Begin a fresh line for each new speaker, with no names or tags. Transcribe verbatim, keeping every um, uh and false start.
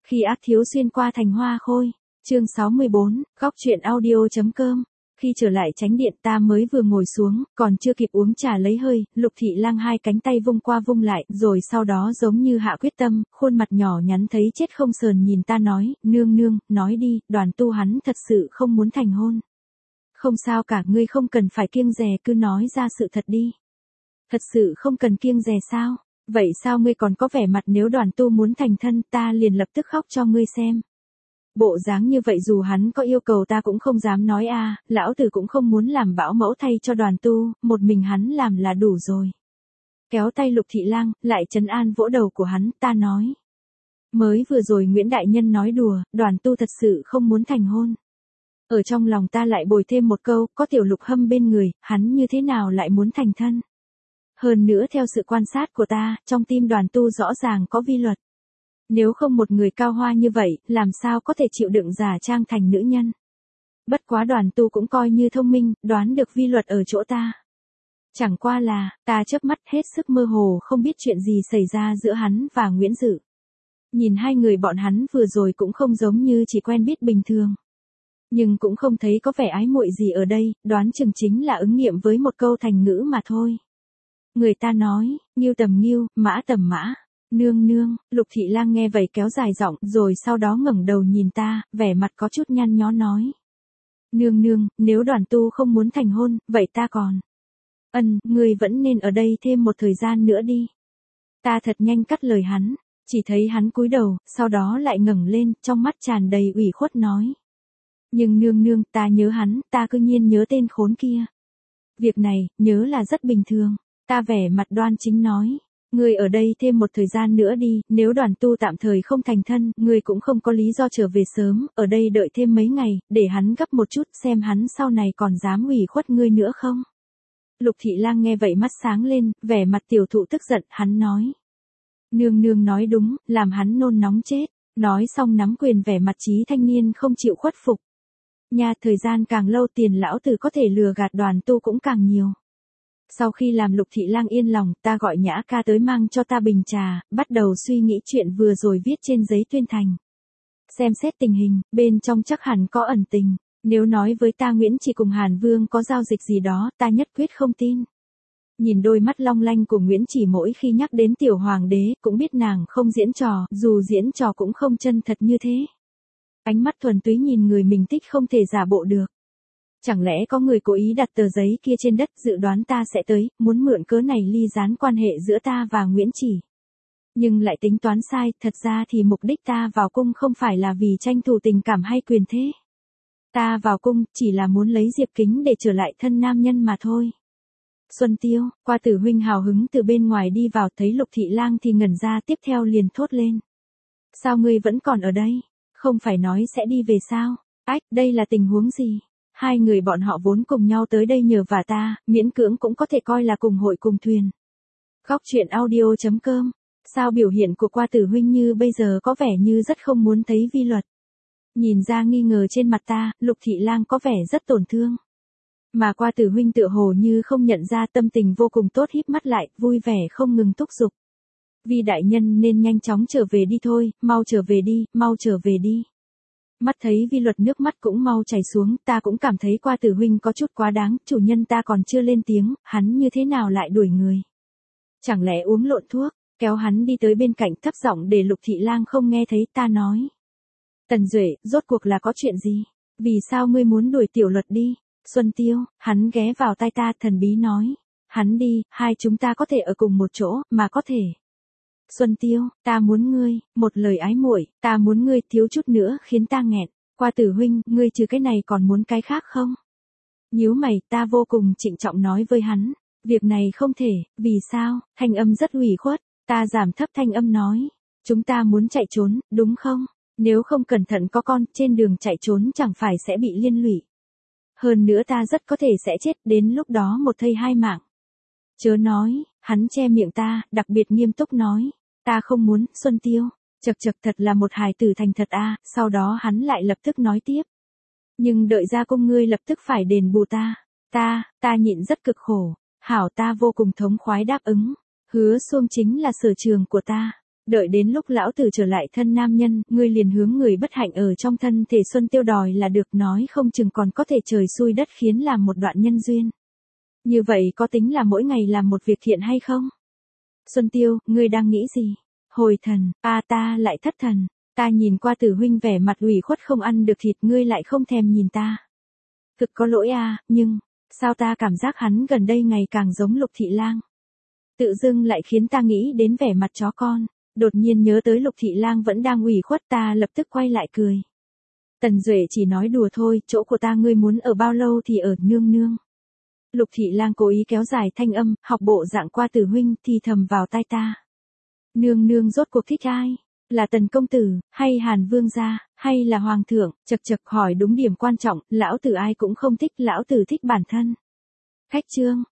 Khi ác thiếu xuyên qua thành hoa khôi. Chương sáu mươi bốn, góc truyện audio.com. Khi trở lại chánh điện ta mới vừa ngồi xuống, còn chưa kịp uống trà lấy hơi, Lục Thị Lang hai cánh tay vung qua vung lại, rồi sau đó giống như hạ quyết tâm, khuôn mặt nhỏ nhắn thấy chết không sờn nhìn ta nói, nương nương, nói đi, Đoàn Tu hắn thật sự không muốn thành hôn. Không sao cả, ngươi không cần phải kiêng dè, cứ nói ra sự thật đi. Thật sự không cần kiêng dè sao? Vậy sao ngươi còn có vẻ mặt nếu Đoàn Tu muốn thành thân, ta liền lập tức khóc cho ngươi xem. Bộ dáng như vậy dù hắn có yêu cầu ta cũng không dám nói a, à, lão tử cũng không muốn làm bảo mẫu thay cho Đoàn Tu, một mình hắn làm là đủ rồi. Kéo tay Lục Thị Lang, lại trấn an vỗ đầu của hắn, ta nói. Mới vừa rồi Nguyễn Đại Nhân nói đùa, Đoàn Tu thật sự không muốn thành hôn. Ở trong lòng ta lại bồi thêm một câu, có Tiểu Lục Hâm bên người, hắn như thế nào lại muốn thành thân. Hơn nữa theo sự quan sát của ta, trong tim Đoàn Tu rõ ràng có vi luật. Nếu không một người cao hoa như vậy, làm sao có thể chịu đựng giả trang thành nữ nhân. Bất quá Đoàn Tu cũng coi như thông minh, đoán được vi luật ở chỗ ta. Chẳng qua là, ta chớp mắt hết sức mơ hồ không biết chuyện gì xảy ra giữa hắn và Nguyễn Dự. Nhìn hai người bọn hắn vừa rồi cũng không giống như chỉ quen biết bình thường. Nhưng cũng không thấy có vẻ ái muội gì ở đây, đoán chừng chính là ứng nghiệm với một câu thành ngữ mà thôi. Người ta nói, nghiêu tầm nghiêu, mã tầm mã. Nương nương, Lục Thị Lang nghe vậy kéo dài giọng, rồi sau đó ngẩng đầu nhìn ta, vẻ mặt có chút nhăn nhó nói. Nương nương, nếu Đoàn Tu không muốn thành hôn, vậy ta còn. Ân, ngươi vẫn nên ở đây thêm một thời gian nữa đi. Ta thật nhanh cắt lời hắn, chỉ thấy hắn cúi đầu, sau đó lại ngẩng lên, trong mắt tràn đầy ủy khuất nói. Nhưng nương nương, ta nhớ hắn, ta cứ nhiên nhớ tên khốn kia. Việc này, nhớ là rất bình thường, ta vẻ mặt đoan chính nói. Ngươi ở đây thêm một thời gian nữa đi, nếu Đoàn Tu tạm thời không thành thân, ngươi cũng không có lý do trở về sớm, ở đây đợi thêm mấy ngày, để hắn gấp một chút xem hắn sau này còn dám ủy khuất ngươi nữa không. Lục Thị Lang nghe vậy mắt sáng lên, vẻ mặt tiểu thụ tức giận, hắn nói. Nương nương nói đúng, làm hắn nôn nóng chết, nói xong nắm quyền vẻ mặt trí thanh niên không chịu khuất phục. Nha, thời gian càng lâu tiền lão tử có thể lừa gạt Đoàn Tu cũng càng nhiều. Sau khi làm Lục Thị Lang yên lòng, ta gọi Nhã ca tới mang cho ta bình trà, bắt đầu suy nghĩ chuyện vừa rồi viết trên giấy tuyên thành. Xem xét tình hình, bên trong chắc hẳn có ẩn tình, nếu nói với ta Nguyễn Chỉ cùng Hàn Vương có giao dịch gì đó, ta nhất quyết không tin. Nhìn đôi mắt long lanh của Nguyễn Chỉ mỗi khi nhắc đến tiểu hoàng đế, cũng biết nàng không diễn trò, dù diễn trò cũng không chân thật như thế. Ánh mắt thuần túy nhìn người mình thích không thể giả bộ được. Chẳng lẽ có người cố ý đặt tờ giấy kia trên đất dự đoán ta sẽ tới, muốn mượn cớ này ly gián quan hệ giữa ta và Nguyễn Chỉ. Nhưng lại tính toán sai, thật ra thì mục đích ta vào cung không phải là vì tranh thủ tình cảm hay quyền thế. Ta vào cung chỉ là muốn lấy Diệp Kính để trở lại thân nam nhân mà thôi. Xuân Tiêu, qua Tử huynh hào hứng từ bên ngoài đi vào thấy Lục Thị Lang thì ngẩn ra tiếp theo liền thốt lên. Sao ngươi vẫn còn ở đây? Không phải nói sẽ đi về sao? Ách, đây là tình huống gì? Hai người bọn họ vốn cùng nhau tới đây nhờ vả ta, miễn cưỡng cũng có thể coi là cùng hội cùng thuyền. Góc truyện audio.com. Sao biểu hiện của qua Tử huynh như bây giờ có vẻ như rất không muốn thấy vi luật. Nhìn ra nghi ngờ trên mặt ta, Lục Thị Lang có vẻ rất tổn thương. Mà qua Tử huynh tựa hồ như không nhận ra tâm tình vô cùng tốt híp mắt lại, vui vẻ không ngừng thúc giục. Vi đại nhân nên nhanh chóng trở về đi thôi, mau trở về đi, mau trở về đi. Mắt thấy vi luật nước mắt cũng mau chảy xuống, ta cũng cảm thấy qua Tử huynh có chút quá đáng, chủ nhân ta còn chưa lên tiếng, hắn như thế nào lại đuổi người. Chẳng lẽ uống lộn thuốc, kéo hắn đi tới bên cạnh thấp giọng để Lục Thị Lang không nghe thấy ta nói. Tần Duệ, rốt cuộc là có chuyện gì? Vì sao ngươi muốn đuổi Tiểu Luật đi? Xuân Tiêu, hắn ghé vào tai ta thần bí nói. Hắn đi, hai chúng ta có thể ở cùng một chỗ, mà có thể. Xuân Tiêu, ta muốn ngươi, một lời ái muội, ta muốn ngươi thiếu chút nữa khiến ta nghẹn. Qua Tử huynh, ngươi trừ cái này còn muốn cái khác không? Nhíu mày, ta vô cùng trịnh trọng nói với hắn. Việc này không thể, vì sao? Thanh âm rất ủy khuất, ta giảm thấp thanh âm nói. Chúng ta muốn chạy trốn, đúng không? Nếu không cẩn thận có con, trên đường chạy trốn chẳng phải sẽ bị liên lụy. Hơn nữa ta rất có thể sẽ chết, đến lúc đó một thây hai mạng. Chớ nói, hắn che miệng ta, đặc biệt nghiêm túc nói. Ta không muốn, Xuân Tiêu. Chật chật thật là một hài tử thành thật a. À, sau đó hắn lại lập tức nói tiếp. Nhưng đợi ra cung ngươi lập tức phải đền bù ta. Ta, ta nhịn rất cực khổ. Hảo ta vô cùng thống khoái đáp ứng. Hứa Xuông chính là sở trường của ta. Đợi đến lúc lão tử trở lại thân nam nhân, ngươi liền hướng người bất hạnh ở trong thân thể Xuân Tiêu đòi là được, nói không chừng còn có thể trời xui đất khiến làm một đoạn nhân duyên. Như vậy có tính là mỗi ngày làm một việc thiện hay không? Xuân Tiêu, ngươi đang nghĩ gì? Hồi thần, a ta lại thất thần, ta nhìn qua Tử huynh vẻ mặt ủy khuất không ăn được thịt, ngươi lại không thèm nhìn ta. Thực có lỗi a, nhưng, sao ta cảm giác hắn gần đây ngày càng giống Lục Thị Lang. Tự dưng lại khiến ta nghĩ đến vẻ mặt chó con, đột nhiên nhớ tới Lục Thị Lang vẫn đang ủy khuất, ta lập tức quay lại cười. Tần Duệ chỉ nói đùa thôi, chỗ của ta ngươi muốn ở bao lâu thì ở, nương nương. Lục Thị Lang cố ý kéo dài thanh âm, học bộ dạng qua Tử huynh thì thầm vào tai ta. Nương nương rốt cuộc thích ai? Là Tần công tử, hay Hàn vương gia, hay là hoàng thượng? Chậc chậc, hỏi đúng điểm quan trọng, lão tử ai cũng không thích, lão tử thích bản thân. Khách trương,